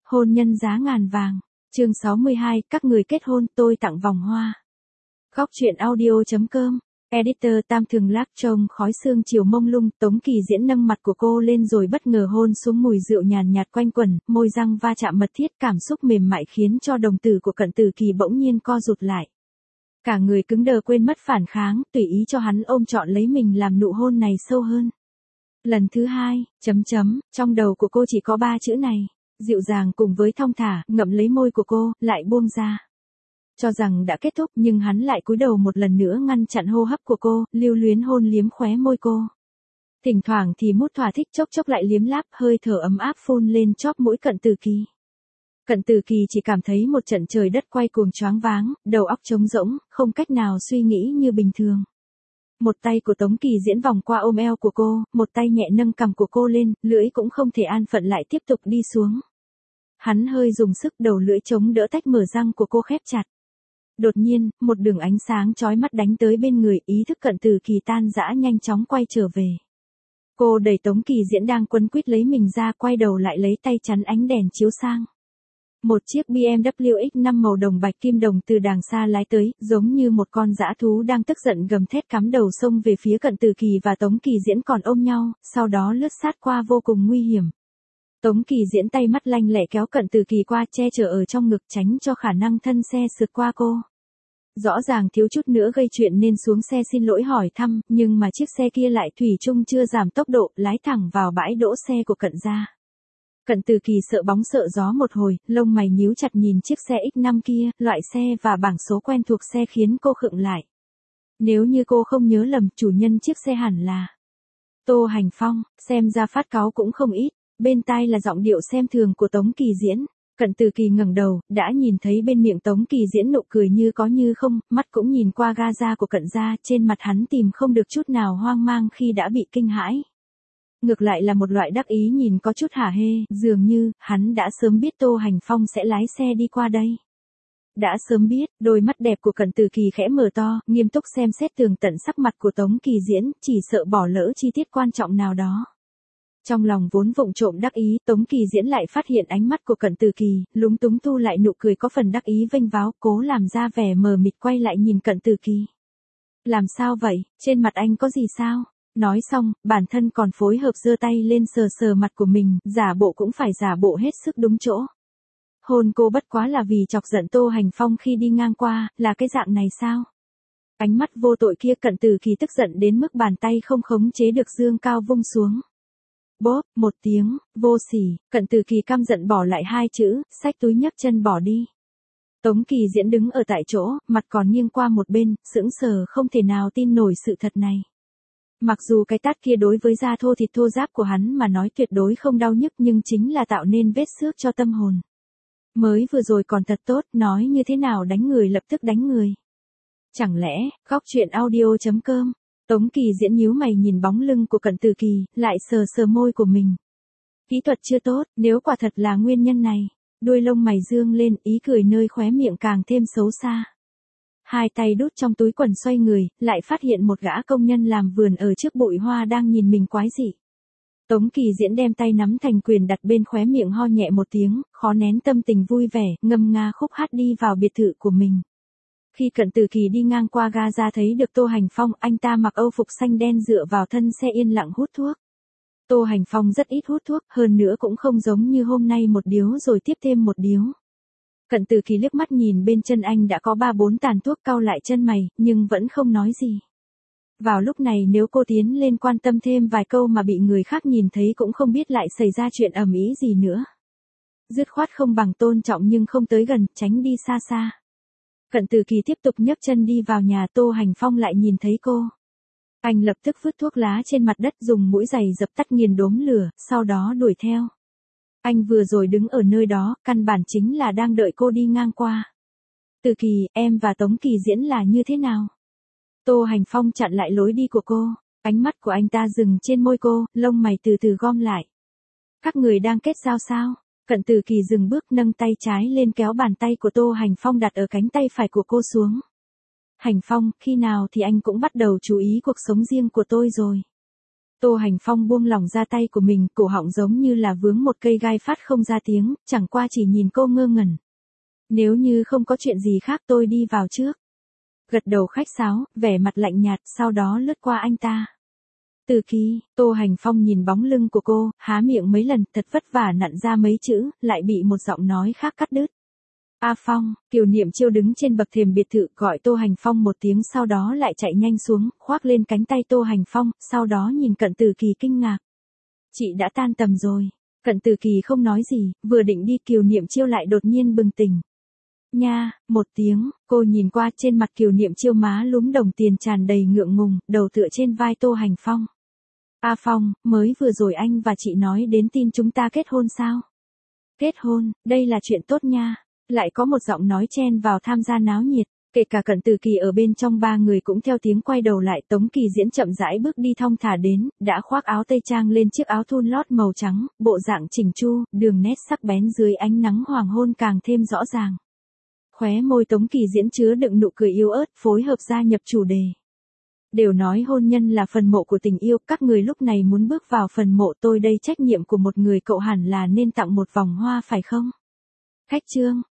Hôn nhân giá ngàn vàng. Chương 62, các người kết hôn, tôi tặng vòng hoa. Góc truyện audio.com. Editor Tam Thường Lác trông khói sương chiều mông lung, Tống Kỳ Diễn nâng mặt của cô lên rồi bất ngờ hôn xuống, mùi rượu nhàn nhạt quanh quẩn, môi răng va chạm mật thiết, cảm xúc mềm mại khiến cho đồng tử của Cận Tử Kỳ bỗng nhiên co rụt lại. Cả người cứng đờ quên mất phản kháng, tùy ý cho hắn ôm trọn lấy mình làm nụ hôn này sâu hơn. Lần thứ hai, trong đầu của cô chỉ có 3 chữ này, dịu dàng cùng với thong thả, ngậm lấy môi của cô, lại buông ra. Cho rằng đã kết thúc nhưng hắn lại cúi đầu một lần nữa ngăn chặn hô hấp của cô, lưu luyến hôn liếm khóe môi cô. Thỉnh thoảng thì mút thỏa thích, chốc chốc lại liếm láp, hơi thở ấm áp phun lên chóp mũi Cận Tử Kỳ. Cận Tử Kỳ chỉ cảm thấy một trận trời đất quay cuồng choáng váng, đầu óc trống rỗng, không cách nào suy nghĩ như bình thường. Một tay của Tống Kỳ Diễn vòng qua ôm eo của cô, một tay nhẹ nâng cằm của cô lên, lưỡi cũng không thể an phận lại tiếp tục đi xuống. Hắn hơi dùng sức, đầu lưỡi chống đỡ tách mở răng của cô khép chặt. Đột nhiên, một đường ánh sáng chói mắt đánh tới bên người, ý thức Cận Tử Kỳ tan rã nhanh chóng quay trở về. Cô đẩy Tống Kỳ Diễn đang quấn quýt lấy mình ra, quay đầu lại lấy tay chắn ánh đèn chiếu sang. Một chiếc BMW X5 màu đồng bạch kim đồng từ đàng xa lái tới, giống như một con dã thú đang tức giận gầm thét cắm đầu xông về phía Cận Tử Kỳ và Tống Kỳ Diễn còn ôm nhau, sau đó lướt sát qua vô cùng nguy hiểm. Tống Kỳ Diễn tay mắt lanh lẹ kéo Cận Tử Kỳ qua, che chở ở trong ngực tránh cho khả năng thân xe sượt qua cô. Rõ ràng thiếu chút nữa gây chuyện nên xuống xe xin lỗi hỏi thăm, nhưng mà chiếc xe kia lại thủy chung chưa giảm tốc độ, lái thẳng vào bãi đỗ xe của Cận gia. Cận Tử Kỳ sợ bóng sợ gió một hồi, lông mày nhíu chặt nhìn chiếc xe X5 kia, loại xe và bảng số quen thuộc xe khiến cô khựng lại. Nếu như cô không nhớ lầm, chủ nhân chiếc xe hẳn là Tô Hành Phong, xem ra phát cáu cũng không ít. Bên tai là giọng điệu xem thường của Tống Kỳ Diễn. Cận Tử Kỳ ngẩng đầu, đã nhìn thấy bên miệng Tống Kỳ Diễn nụ cười như có như không, mắt cũng nhìn qua ga của Cận gia, trên mặt hắn tìm không được chút nào hoang mang khi đã bị kinh hãi. Ngược lại là một loại đắc ý nhìn có chút hả hê, dường như, hắn đã sớm biết Tô Hành Phong sẽ lái xe đi qua đây. Đã sớm biết, đôi mắt đẹp của Cận Tử Kỳ khẽ mở to, nghiêm túc xem xét tường tận sắc mặt của Tống Kỳ Diễn, chỉ sợ bỏ lỡ chi tiết quan trọng nào đó. Trong lòng vốn vụng trộm đắc ý, Tống Kỳ Diễn lại phát hiện ánh mắt của Cận Tử Kỳ, lúng túng thu lại nụ cười có phần đắc ý vênh váo, cố làm ra vẻ mờ mịt quay lại nhìn Cận Tử Kỳ. Làm sao vậy, trên mặt anh có gì sao? Nói xong, bản thân còn phối hợp giơ tay lên sờ sờ mặt của mình, giả bộ cũng phải giả bộ hết sức đúng chỗ. Hôn cô bất quá là vì chọc giận Tô Hành Phong khi đi ngang qua, là cái dạng này sao? Ánh mắt vô tội kia, Cận Tử Kỳ tức giận đến mức bàn tay không khống chế được dương cao vung xuống. Bốp, một tiếng, vô sỉ, Cận Tử Kỳ căm giận bỏ lại 2 chữ, xách túi nhấc chân bỏ đi. Tống Kỳ Diễn đứng ở tại chỗ, mặt còn nghiêng qua một bên, sững sờ không thể nào tin nổi sự thật này. Mặc dù cái tát kia đối với da thô thịt thô ráp của hắn mà nói tuyệt đối không đau nhức, nhưng chính là tạo nên vết xước cho tâm hồn. Mới vừa rồi còn thật tốt, nói như thế nào đánh người lập tức đánh người. Chẳng lẽ, góc truyện audio.com. Tống Kỳ Diễn nhíu mày nhìn bóng lưng của Cận Tử Kỳ, lại sờ sờ môi của mình. Kỹ thuật chưa tốt, nếu quả thật là nguyên nhân này. Đuôi lông mày dương lên, ý cười nơi khóe miệng càng thêm xấu xa. Hai tay đút trong túi quần xoay người, lại phát hiện một gã công nhân làm vườn ở trước bụi hoa đang nhìn mình quái dị. Tống Kỳ Diễn đem tay nắm thành quyền đặt bên khóe miệng, ho nhẹ một tiếng, khó nén tâm tình vui vẻ, ngâm nga khúc hát đi vào biệt thự của mình. Khi Cận Tử Kỳ đi ngang qua ga ra thấy được Tô Hành Phong, anh ta mặc âu phục xanh đen dựa vào thân xe yên lặng hút thuốc. Tô Hành Phong rất ít hút thuốc, hơn nữa cũng không giống như hôm nay một điếu rồi tiếp thêm một điếu. Cận Tử Kỳ liếc mắt nhìn bên chân anh đã có 3-4 tàn thuốc, cau lại chân mày, nhưng vẫn không nói gì. Vào lúc này nếu cô tiến lên quan tâm thêm vài câu mà bị người khác nhìn thấy cũng không biết lại xảy ra chuyện ầm ĩ gì nữa. Dứt khoát không bằng tôn trọng nhưng không tới gần, tránh đi xa xa. Cận Tử Kỳ tiếp tục nhấc chân đi vào nhà, Tô Hành Phong lại nhìn thấy cô. Anh lập tức vứt thuốc lá trên mặt đất, dùng mũi giày dập tắt nghiền đốm lửa, sau đó đuổi theo. Anh vừa rồi đứng ở nơi đó, căn bản chính là đang đợi cô đi ngang qua. Tử Kỳ, em và Tống Kỳ Diễn là như thế nào? Tô Hành Phong chặn lại lối đi của cô, ánh mắt của anh ta dừng trên môi cô, lông mày từ từ gom lại. Các người đang kết giao sao? Cận Tử Kỳ dừng bước, nâng tay trái lên kéo bàn tay của Tô Hành Phong đặt ở cánh tay phải của cô xuống. Hành Phong, khi nào thì anh cũng bắt đầu chú ý cuộc sống riêng của tôi rồi. Tô Hành Phong buông lỏng ra tay của mình, cổ họng giống như là vướng một cây gai phát không ra tiếng, chẳng qua chỉ nhìn cô ngơ ngẩn. Nếu như không có chuyện gì khác tôi đi vào trước. Gật đầu khách sáo, vẻ mặt lạnh nhạt, sau đó lướt qua anh ta. Từ Kỳ, Tô Hành Phong nhìn bóng lưng của cô, há miệng mấy lần, thật vất vả nặn ra mấy chữ, lại bị một giọng nói khác cắt đứt. A Phong, Kiều Niệm Chiêu đứng trên bậc thềm biệt thự gọi Tô Hành Phong một tiếng, sau đó lại chạy nhanh xuống, khoác lên cánh tay Tô Hành Phong, sau đó nhìn Cận Từ Kỳ kinh ngạc. Chị đã tan tầm rồi. Cận Từ Kỳ không nói gì, vừa định đi Kiều Niệm Chiêu lại đột nhiên bừng tỉnh. Nha, một tiếng, cô nhìn qua trên mặt Kiều Niệm Chiêu má lúm đồng tiền tràn đầy ngượng ngùng, đầu tựa trên vai Tô Hành Phong. A Phong, mới vừa rồi anh và chị nói đến tin chúng ta kết hôn sao? Kết hôn, đây là chuyện tốt nha. Lại có một giọng nói chen vào tham gia náo nhiệt, kể cả Cận Từ Kỳ ở bên trong, ba người cũng theo tiếng quay đầu lại. Tống Kỳ Diễn chậm rãi bước đi thong thả đến, đã khoác áo tây trang lên chiếc áo thun lót màu trắng, bộ dạng chỉnh chu, đường nét sắc bén dưới ánh nắng hoàng hôn càng thêm rõ ràng. Khóe môi Tống Kỳ Diễn chứa đựng nụ cười yếu ớt, phối hợp gia nhập chủ đề. Đều nói hôn nhân là phần mộ của tình yêu, các người lúc này muốn bước vào phần mộ tôi đây, trách nhiệm của một người cậu hẳn là nên tặng một vòng hoa phải không? Khách trương,